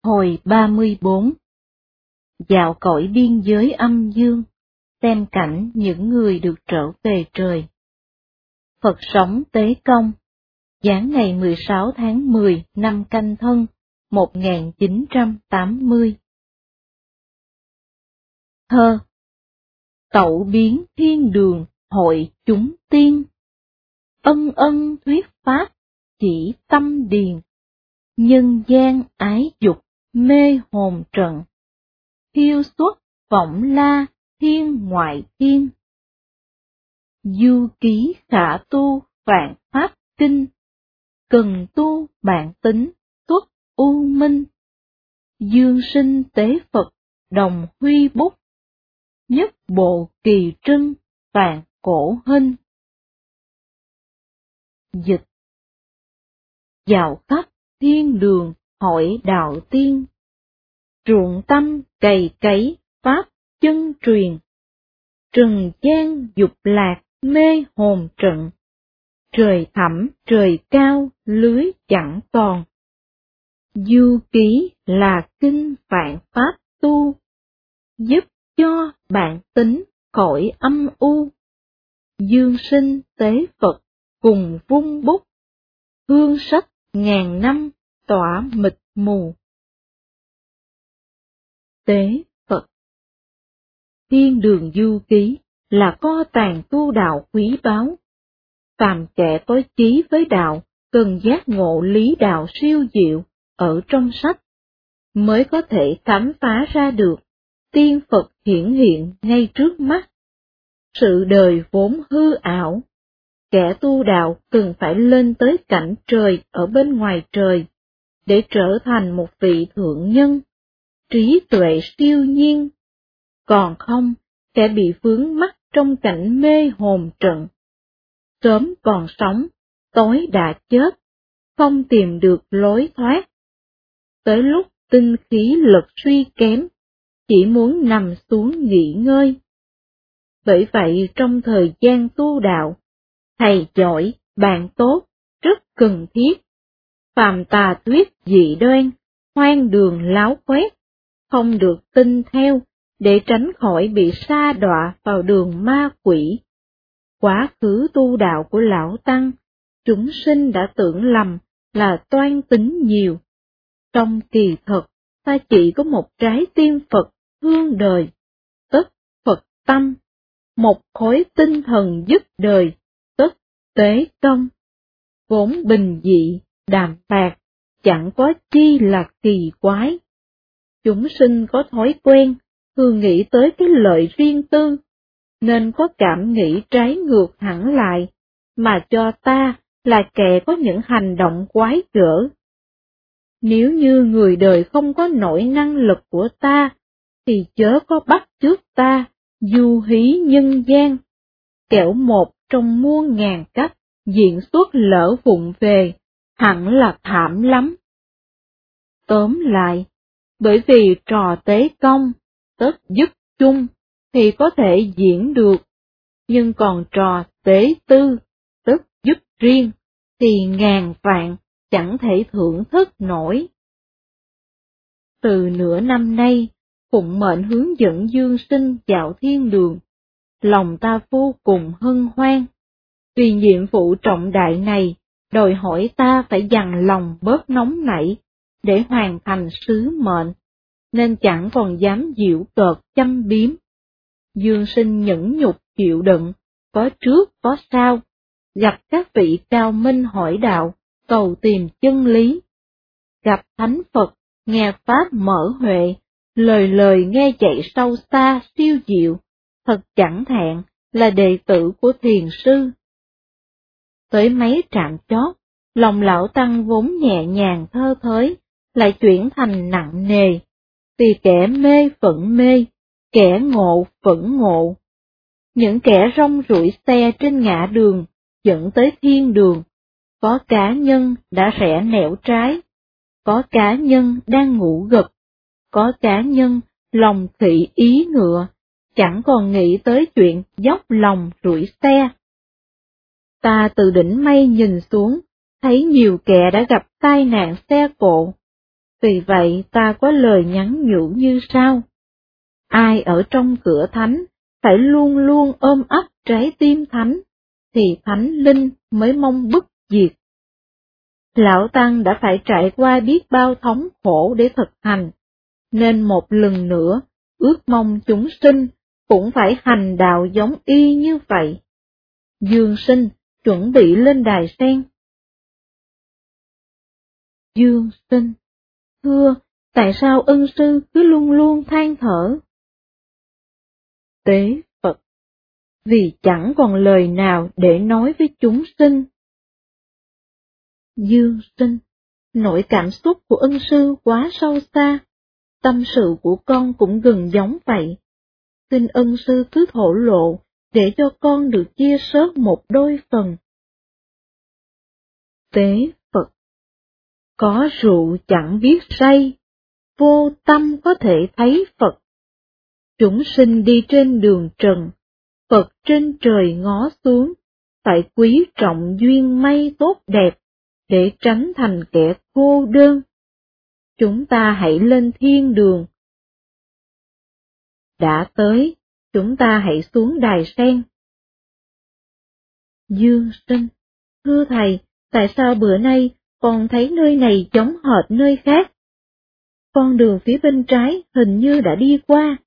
Hồi 34. Dạo cõi biên giới âm dương, xem cảnh những người được trở về trời. Phật sống Tế Công, giáng ngày 16 tháng 10 năm Canh Thân, 1980. Thơ. Tẩu biến thiên đường, hội chúng tiên. Ân ân thuyết pháp, chỉ tâm điền. Nhân gian ái dục, mê hồn trận. Thiêu xuất, vọng la, thiên ngoại thiên. Du ký khả tu, vạn pháp kinh. Cần tu bản tính, xuất u minh. Dương sinh tế Phật, đồng huy bút. Nhất bộ kỳ trưng, vạn cổ hình. Dịch. Dạo khắp thiên đường, hỏi đạo tiên. Ruộng tâm cày cấy, pháp chân truyền. Trần gian dục lạc, mê hồn trận. Trời thẳm, trời cao, lưới chẳng còn. Du ký là kinh vạn pháp tu. Giúp cho bạn tính khỏi âm u. Dương sinh tế Phật cùng vung bút. Hương sách ngàn năm tỏa mịt mù. Tế Phật. Thiên đường du ký là kho tàng tu đạo quý báu. Phàm kẻ có chí với đạo cần giác ngộ lý đạo siêu diệu ở trong sách, mới có thể khám phá ra được tiên Phật hiển hiện ngay trước mắt. Sự đời vốn hư ảo, kẻ tu đạo cần phải lên tới cảnh trời ở bên ngoài trời, để trở thành một vị thượng nhân, trí tuệ siêu nhiên. Còn không, kẻ bị vướng mắc trong cảnh mê hồn trận. Sớm còn sống, tối đã chết, không tìm được lối thoát. Tới lúc tinh khí lực suy kém, chỉ muốn nằm xuống nghỉ ngơi. Bởi vậy trong thời gian tu đạo, thầy giỏi, bạn tốt, rất cần thiết. Phàm tà thuyết dị đoan, hoang đường láo quét, không được tin theo, để tránh khỏi bị sa đọa vào đường ma quỷ. Quá khứ tu đạo của lão tăng, chúng sinh đã tưởng lầm là toan tính nhiều. Trong kỳ thực, ta chỉ có một trái tim Phật thương đời, tức Phật tâm, một khối tinh thần dứt đời, tức Tế Công. Vốn bình dị, đạm bạc, chẳng có chi là kỳ quái. Chúng sinh có thói quen, thường nghĩ tới cái lợi riêng tư, nên có cảm nghĩ trái ngược hẳn lại, mà cho ta là kẻ có những hành động quái gở. Nếu như người đời không có nổi năng lực của ta, thì chớ có bắt chước ta, du hí nhân gian, kẻo một trong muôn ngàn cách, diễn xuất lỡ vụng về, hẳn là thảm lắm. Tóm lại, bởi vì trò tế công, tất dứt chung, thì có thể diễn được, nhưng còn trò tế tư, tức giúp riêng, thì ngàn vạn chẳng thể thưởng thức nổi. Từ nửa năm nay, phụng mệnh hướng dẫn dương sinh dạo thiên đường, lòng ta vô cùng hân hoan. Vì nhiệm vụ trọng đại này, đòi hỏi ta phải dằn lòng bớt nóng nảy, để hoàn thành sứ mệnh, nên chẳng còn dám giễu cợt châm biếm. Dương sinh nhẫn nhục chịu đựng, có trước có sau, gặp các vị cao minh hỏi đạo, cầu tìm chân lý. Gặp Thánh Phật, nghe Pháp mở huệ, lời lời nghe dạy sâu xa siêu diệu, thật chẳng thẹn là đệ tử của thiền sư. Tới mấy trạm chót, lòng lão tăng vốn nhẹ nhàng thơ thới, lại chuyển thành nặng nề, vì kẻ mê phẫn mê, kẻ ngộ phẫn ngộ. Những kẻ rong ruổi xe trên ngã đường, dẫn tới thiên đường, có cá nhân đã rẽ nẻo trái, có cá nhân đang ngủ gật, có cá nhân lòng khỉ ý ngựa, chẳng còn nghĩ tới chuyện dốc lòng rủi xe. Ta từ đỉnh mây nhìn xuống, thấy nhiều kẻ đã gặp tai nạn xe cộ. Vì vậy ta có lời nhắn nhủ như sau. Ai ở trong cửa thánh, phải luôn luôn ôm ấp trái tim thánh, thì thánh linh mới mong bất diệt. Lão Tăng đã phải trải qua biết bao thống khổ để thực hành, nên một lần nữa, ước mong chúng sinh cũng phải hành đạo giống y như vậy. Dương Sinh chuẩn bị lên đài sen. Dương Sinh, thưa, tại sao ân sư cứ luôn luôn than thở? Tế Phật, vì chẳng còn lời nào để nói với chúng sinh. Dương Sinh, nỗi cảm xúc của ân sư quá sâu xa, tâm sự của con cũng gần giống vậy. Xin ân sư cứ thổ lộ, để cho con được chia sớt một đôi phần. Tế Phật, có rượu chẳng biết say, vô tâm có thể thấy Phật. Chúng sinh đi trên đường trần, Phật trên trời ngó xuống, phải quý trọng duyên may tốt đẹp, để tránh thành kẻ cô đơn. Chúng ta hãy lên thiên đường. Đã tới, chúng ta hãy xuống đài sen. Dương Sinh, thưa thầy, tại sao bữa nay con thấy nơi này giống hệt nơi khác? Con đường phía bên trái hình như đã đi qua.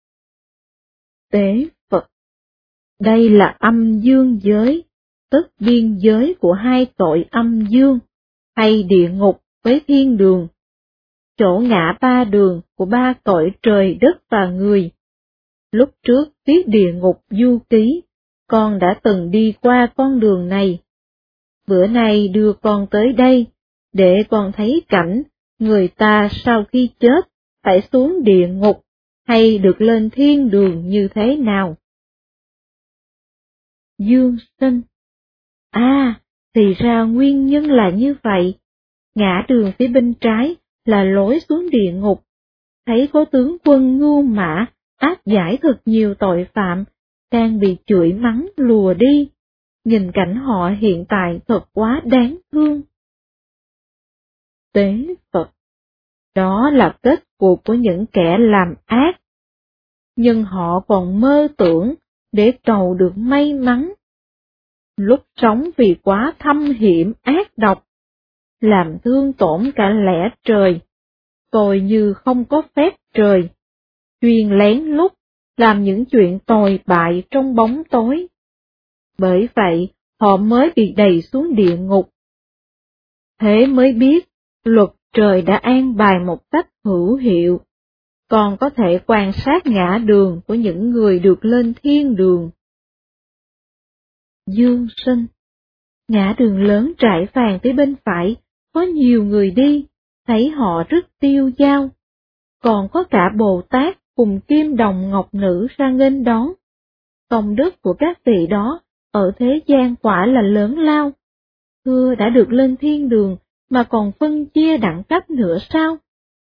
Tế Phật, đây là âm dương giới, tức biên giới của hai cõi âm dương, hay địa ngục với thiên đường, chỗ ngã ba đường của ba cõi trời đất và người. Lúc trước viết địa ngục du ký, con đã từng đi qua con đường này. Bữa nay đưa con tới đây, để con thấy cảnh người ta sau khi chết phải xuống địa ngục hay được lên thiên đường như thế nào. Dương Sinh, thì ra nguyên nhân là như vậy. Ngã đường phía bên trái là lối xuống địa ngục. Thấy có tướng quân Ngưu Mã áp giải thật nhiều tội phạm, đang bị chửi mắng lùa đi. Nhìn cảnh họ hiện tại thật quá đáng thương. Tế Phật, đó là kết cục của những kẻ làm ác. Nhưng họ còn mơ tưởng để cầu được may mắn. Lúc sống vì quá thâm hiểm ác độc, làm thương tổn cả lẽ trời, tôi như không có phép trời, chuyên lén lút làm những chuyện tồi bại trong bóng tối. Bởi vậy, họ mới bị đày xuống địa ngục. Thế mới biết, luật trời đã an bài một cách hữu hiệu, còn có thể quan sát ngã đường của những người được lên thiên đường. Dương Sinh, ngã đường lớn trải vàng phía bên phải, có nhiều người đi, thấy họ rất tiêu dao. Còn có cả Bồ Tát cùng Kim Đồng Ngọc Nữ ra nghênh đón. Công đức của các vị đó ở thế gian quả là lớn lao. Thưa đã được lên thiên đường mà còn phân chia đẳng cấp nữa sao?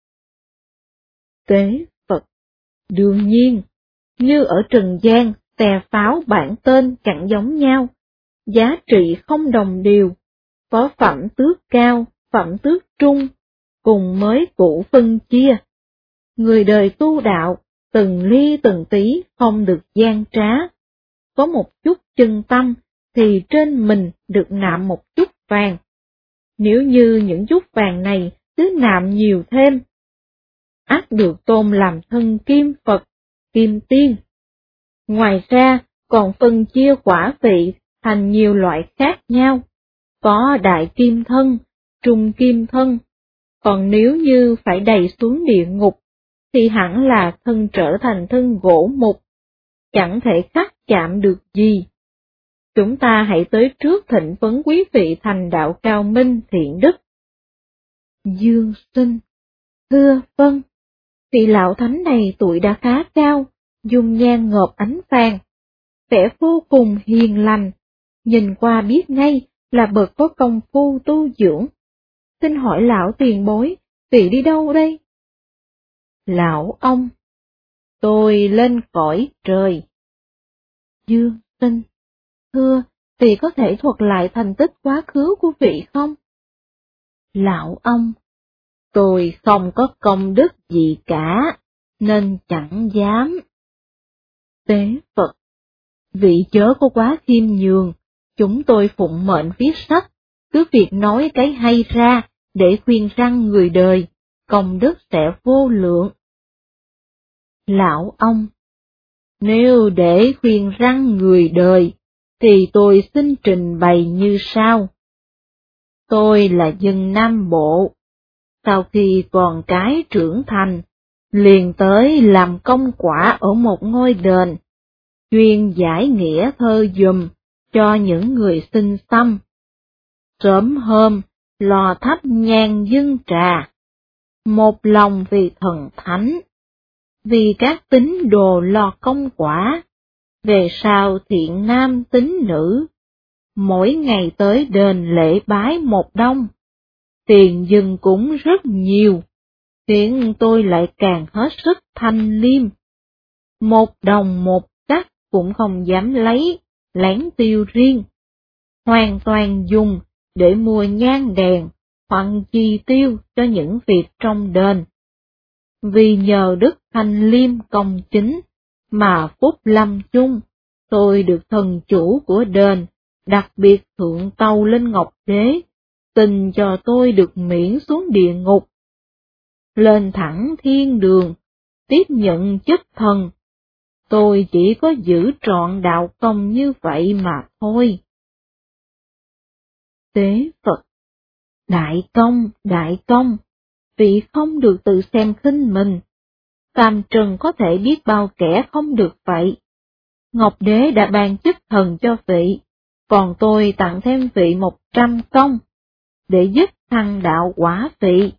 Tế Phật, đương nhiên, như ở trần gian, tè pháo bản tên chẳng giống nhau, giá trị không đồng đều, có phẩm tước cao, phẩm tước trung, cùng mới cũ phân chia. Người đời tu đạo, từng ly từng tí không được gian trá. Có một chút chân tâm, thì trên mình được nạm một chút vàng. Nếu như những chút vàng này cứ nạm nhiều thêm, ắt được tôn làm thân kim Phật, kim tiên. Ngoài ra, còn phân chia quả vị thành nhiều loại khác nhau, có đại kim thân, trung kim thân. Còn nếu như phải đày xuống địa ngục, thì hẳn là thân trở thành thân gỗ mục, chẳng thể khắc chạm được gì. Chúng ta hãy tới trước thịnh vấn quý vị thành đạo cao minh thiện đức. Dương Sinh, thưa vâng, vị lão thánh này tuổi đã khá cao, dung nhan ngợp ánh vàng, vẻ vô cùng hiền lành, nhìn qua biết ngay là bậc có công phu tu dưỡng. Xin hỏi lão tiền bối, vị đi đâu đây? Lão ông, tôi lên cõi trời. Dương Sinh, thưa, vị có thể thuật lại thành tích quá khứ của vị không? Lão ông, Tôi không có công đức gì cả, nên chẳng dám. Tế Phật, vị chớ có quá khiêm nhường, chúng tôi phụng mệnh viết sách, cứ việc nói cái hay ra để khuyên răn người đời, công đức sẽ vô lượng. Lão ông, nếu để khuyên răn người đời, thì tôi xin trình bày như sau. Tôi là dân Nam Bộ, sau khi còn cái trưởng thành, liền tới làm công quả ở một ngôi đền, chuyên giải nghĩa thơ dùm cho những người xin xăm. Sớm hôm, lò thắp nhang dâng trà, một lòng vì thần thánh, vì các tín đồ lo công quả, về sau thiện nam tín nữ, mỗi ngày tới đền lễ bái một đông, tiền dâng cũng rất nhiều, khiến tôi lại càng hết sức thanh liêm. Một đồng một cắc cũng không dám lấy, lén tiêu riêng, hoàn toàn dùng để mua nhang đèn hoặc chi tiêu cho những việc trong đền. Vì nhờ đức thanh liêm công chính mà phúc lâm chung, tôi được thần chủ của đền đặc biệt thượng tâu lên Ngọc Đế, tình cho tôi được miễn xuống địa ngục, lên thẳng thiên đường, tiếp nhận chức thần. Tôi chỉ có giữ trọn đạo công như vậy mà thôi. Tế Phật, đại công, vị không được tự xem khinh mình. Phàm trần có thể biết bao kẻ không được vậy. Ngọc Đế đã ban chức thần cho vị, còn tôi tặng thêm vị 100 công, để giúp thăng đạo quả vị.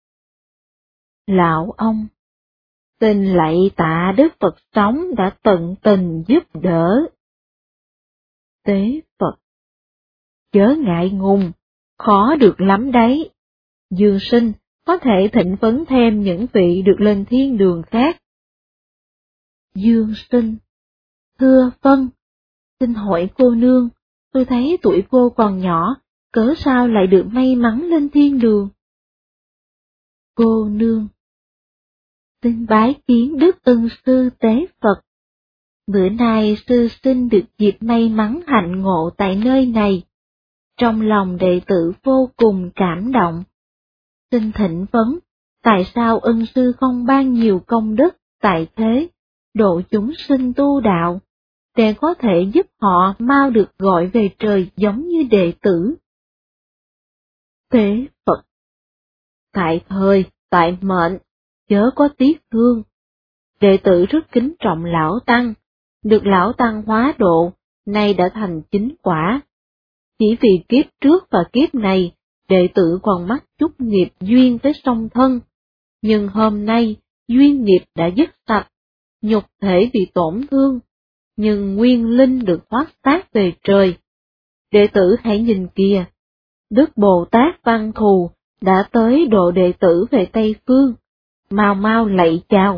Lão ông, xin lạy tạ Đức Phật sống đã tận tình giúp đỡ. Tế Phật, chớ ngại ngùng, khó được lắm đấy. Dương sinh có thể thịnh vấn thêm những vị được lên thiên đường khác. Dương sinh, thưa vâng, xin hỏi cô nương, tôi thấy tuổi cô còn nhỏ, cớ sao lại được may mắn lên thiên đường? Cô nương, xin bái kiến Đức Ân Sư Tế Phật. Bữa nay sư sinh được dịp may mắn hạnh ngộ tại nơi này. Trong lòng đệ tử vô cùng cảm động. Xin thỉnh vấn, tại sao ân sư không ban nhiều công đức tại thế, độ chúng sinh tu đạo, để có thể giúp họ mau được gọi về trời giống như đệ tử? Tế Phật, tại thời, tại mệnh, chớ có tiếc thương. Đệ tử rất kính trọng Lão Tăng, được Lão Tăng hóa độ, nay đã thành chính quả. Chỉ vì kiếp trước và kiếp này, đệ tử còn mắc chút nghiệp duyên với song thân, nhưng hôm nay duyên nghiệp đã dứt sạch, nhục thể bị tổn thương, nhưng nguyên linh được thoát xác về trời. Đệ tử hãy nhìn kìa, Đức Bồ Tát Văn Thù đã tới độ đệ tử về Tây Phương, mau mau lạy chào.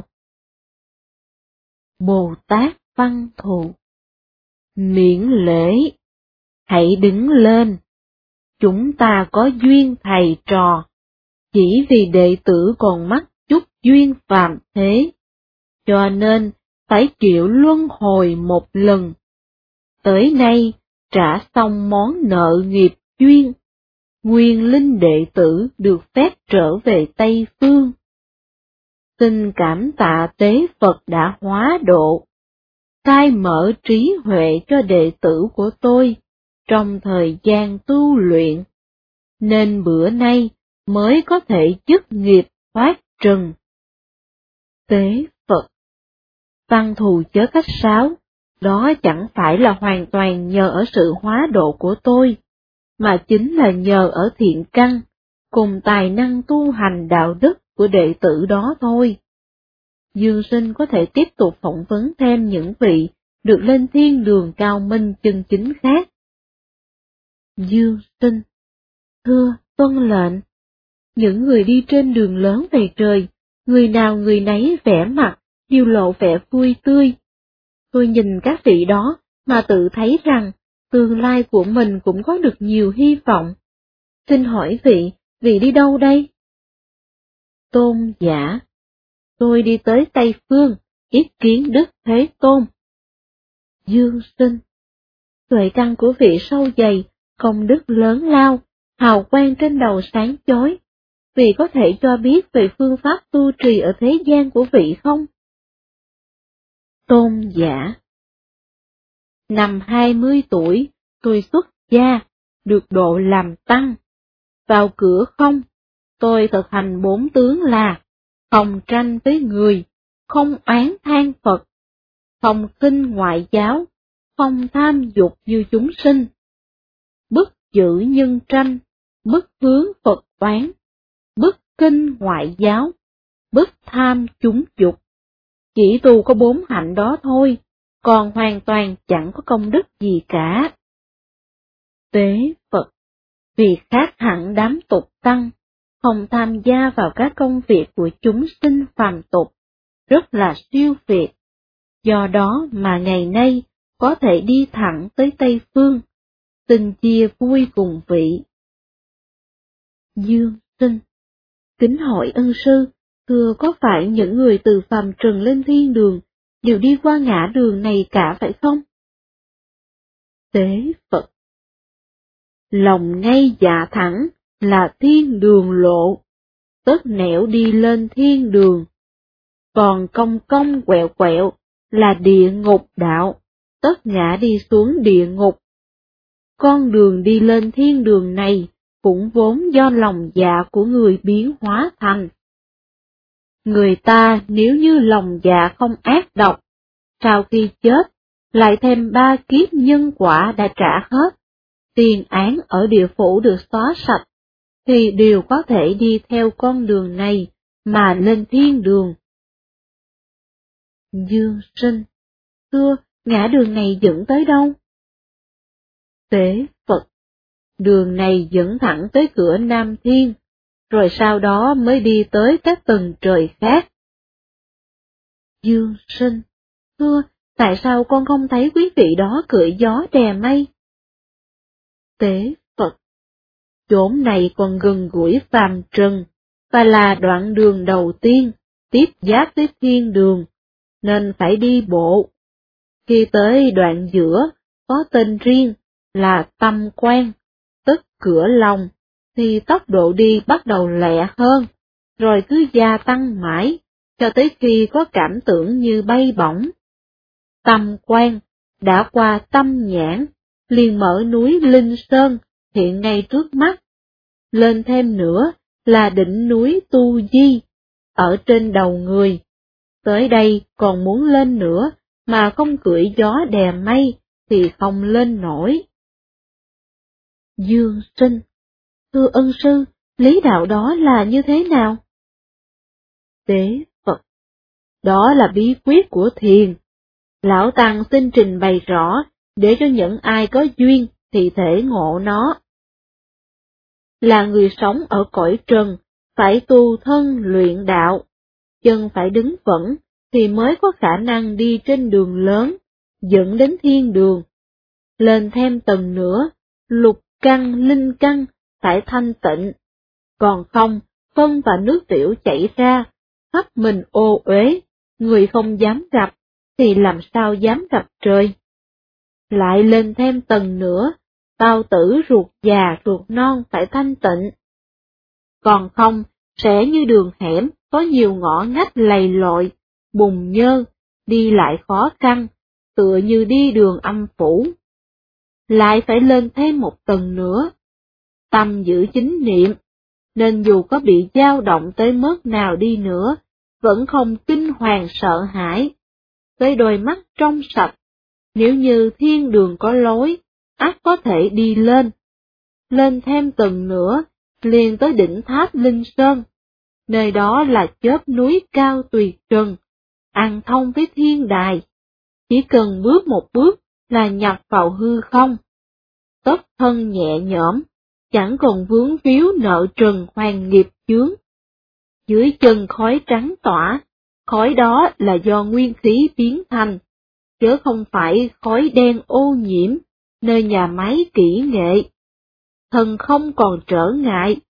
Bồ Tát Văn Thù, miễn lễ, hãy đứng lên. Chúng ta có duyên thầy trò, chỉ vì đệ tử còn mắc chút duyên phàm thế, cho nên phải chịu luân hồi một lần. Tới nay trả xong món nợ nghiệp duyên, nguyên linh đệ tử được phép trở về Tây Phương. Xin cảm tạ Tế Phật đã hóa độ, khai mở trí huệ cho đệ tử của tôi trong thời gian tu luyện, nên bữa nay mới có thể dứt nghiệp thoát trần. Tế Phật, Văn Thù chớ khách sáo, đó chẳng phải là hoàn toàn nhờ ở sự hóa độ của tôi, mà chính là nhờ ở thiện căn, cùng tài năng tu hành đạo đức của đệ tử đó thôi. Dương sinh có thể tiếp tục phỏng vấn thêm những vị được lên thiên đường cao minh chân chính khác. Dương sinh, thưa tuân lệnh. Những người đi trên đường lớn về trời, người nào người nấy vẻ mặt, đều lộ vẻ vui tươi. Tôi nhìn các vị đó mà tự thấy rằng tương lai của mình cũng có được nhiều hy vọng. Xin hỏi vị đi đâu đây? Tôn giả. Tôi đi tới Tây Phương, yết kiến Đức Thế Tôn. Dương Sinh. Tuệ căn của vị sâu dày, công đức lớn lao, hào quang trên đầu sáng chói. Vị có thể cho biết về phương pháp tu trì ở thế gian của vị không? Tôn giả. Năm 20 tuổi, tôi xuất gia, được độ làm tăng. Vào cửa không, tôi thực hành 4 tướng là không tranh với người, không oán than Phật, không khinh ngoại giáo, không tham dục như chúng sinh. Bất giữ nhân tranh, bất hướng Phật oán, bất kinh ngoại giáo, bất tham chúng dục. Chỉ tu có 4 hạnh đó thôi, còn hoàn toàn chẳng có công đức gì cả. Tế Phật. Vì khác hẳn đám tục tăng, không tham gia vào các công việc của chúng sinh phàm tục, rất là siêu việt. Do đó mà ngày nay có thể đi thẳng tới Tây Phương, xin chia vui cùng vị. Dương Sinh. Kính hỏi ân sư, thưa có phải những người từ phàm trần lên thiên đường đều đi qua ngã đường này cả phải không? Tế Phật. Lòng ngay dạ thẳng là thiên đường lộ, tất nẻo đi lên thiên đường. Còn cong cong quẹo quẹo là địa ngục đạo, tất ngã đi xuống địa ngục. Con đường đi lên thiên đường này cũng vốn do lòng dạ của người biến hóa thành. Người ta nếu như lòng dạ không ác độc, sau khi chết, lại thêm 3 kiếp nhân quả đã trả hết, tiền án ở địa phủ được xóa sạch, thì đều có thể đi theo con đường này mà lên thiên đường. Dương Sinh. Thưa, ngã đường này dẫn tới đâu? Tế Phật. Đường này dẫn thẳng tới cửa Nam Thiên, rồi sau đó mới đi tới các tầng trời khác. Dương Sinh. Thưa, tại sao con không thấy quý vị đó cưỡi gió đè mây? Tế Phật. Chốn này còn gần gũi phàm trần, và là đoạn đường đầu tiên, tiếp giáp với thiên đường, nên phải đi bộ. Khi tới đoạn giữa, có tên riêng là Tâm Quan, tức cửa lòng, thì tốc độ đi bắt đầu lẹ hơn, rồi cứ gia tăng mãi, cho tới khi có cảm tưởng như bay bổng. Tâm Quan đã qua tâm nhãn, liền mở núi Linh Sơn hiện ngay trước mắt. Lên thêm nữa là đỉnh núi Tu Di, ở trên đầu người. Tới đây còn muốn lên nữa, mà không cưỡi gió đè mây, thì không lên nổi. Dương Sinh. Thưa ân sư, lý đạo đó là như thế nào? Tế Phật. Đó là bí quyết của thiền. Lão Tăng xin trình bày rõ, để cho những ai có duyên thì thể ngộ nó. Là người sống ở cõi trần, phải tu thân luyện đạo, chân phải đứng vững, thì mới có khả năng đi trên đường lớn, dẫn đến thiên đường. Lên thêm tầng nữa, lục căn, linh căn, phải thanh tịnh. Còn không, phân và nước tiểu chảy ra, khắp mình ô uế, người không dám gặp, thì làm sao dám gặp trời. Lại lên thêm tầng nữa, bao tử ruột già ruột non phải thanh tịnh. Còn không, sẽ như đường hẻm, có nhiều ngõ ngách lầy lội, bùn nhơ, đi lại khó khăn, tựa như đi đường âm phủ. Lại phải lên thêm một tầng nữa, tâm giữ chính niệm, nên dù có bị dao động tới mức nào đi nữa, vẫn không kinh hoàng sợ hãi. Tới đôi mắt trong sạch, nếu như thiên đường có lối, ắt có thể đi lên. Lên thêm tầng nữa, liền tới đỉnh tháp Linh Sơn, nơi đó là chóp núi cao tuyệt trần, ăn thông với thiên đài. Chỉ cần bước một bước là nhập vào hư không. Tất thân nhẹ nhõm, chẳng còn vướng víu nợ trần hoàn nghiệp chướng. Dưới chân khói trắng tỏa, khói đó là do nguyên khí biến thành, chứ không phải khói đen ô nhiễm, nơi nhà máy kỹ nghệ. Thần không còn trở ngại,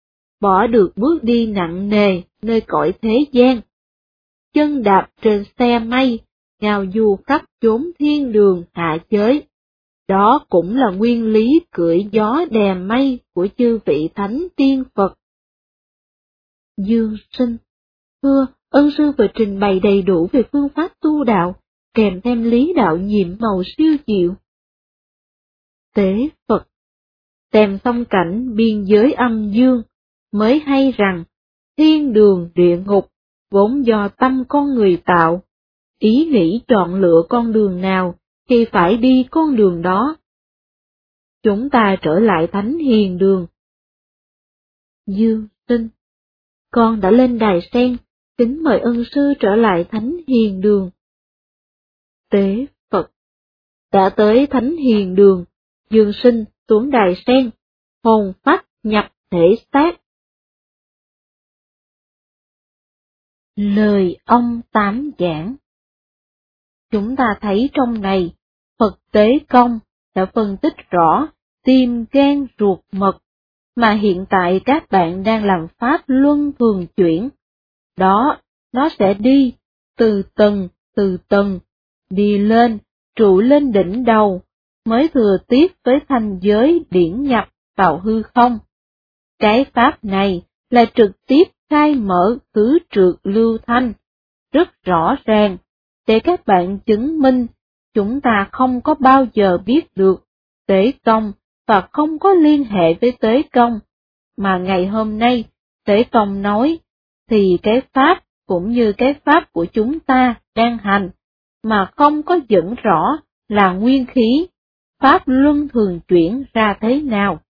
bỏ được bước đi nặng nề nơi cõi thế gian. Chân đạp trên xe mây, ngao du khắp chốn thiên đường hạ giới. Đó cũng là nguyên lý cưỡi gió đè mây của chư vị thánh tiên Phật. Dương Sinh: Thưa, ân sư vừa trình bày đầy đủ về phương pháp tu đạo, kèm thêm lý đạo nhiệm màu siêu diệu. Tế Phật: Xem xong cảnh biên giới âm dương, mới hay rằng, thiên đường địa ngục, vốn do tâm con người tạo, ý nghĩ chọn lựa con đường nào, thì phải đi con đường đó. Chúng ta trở lại thánh hiền đường. Dương Sinh: Con đã lên đài sen, kính mời ân sư trở lại thánh hiền đường. Tế Phật: Đã tới thánh hiền đường, Dương Sinh xuống đài sen, hồn phách nhập thể xác. Lời ông Tám giảng. Chúng ta thấy trong này, Phật Tế Công đã phân tích rõ tim gan ruột mật, mà hiện tại các bạn đang làm pháp luân thường chuyển. Đó, nó sẽ đi, từ tầng, đi lên, trụ lên đỉnh đầu, mới thừa tiếp với thanh giới điển nhập vào hư không. Cái pháp này là trực tiếp khai mở tứ trược lưu thanh, rất rõ ràng, để các bạn chứng minh chúng ta không có bao giờ biết được Tế Công và không có liên hệ với Tế Công, mà ngày hôm nay Tế Công nói, thì cái pháp cũng như cái pháp của chúng ta đang hành, mà không có dẫn rõ là nguyên khí, pháp luân thường chuyển ra thế nào.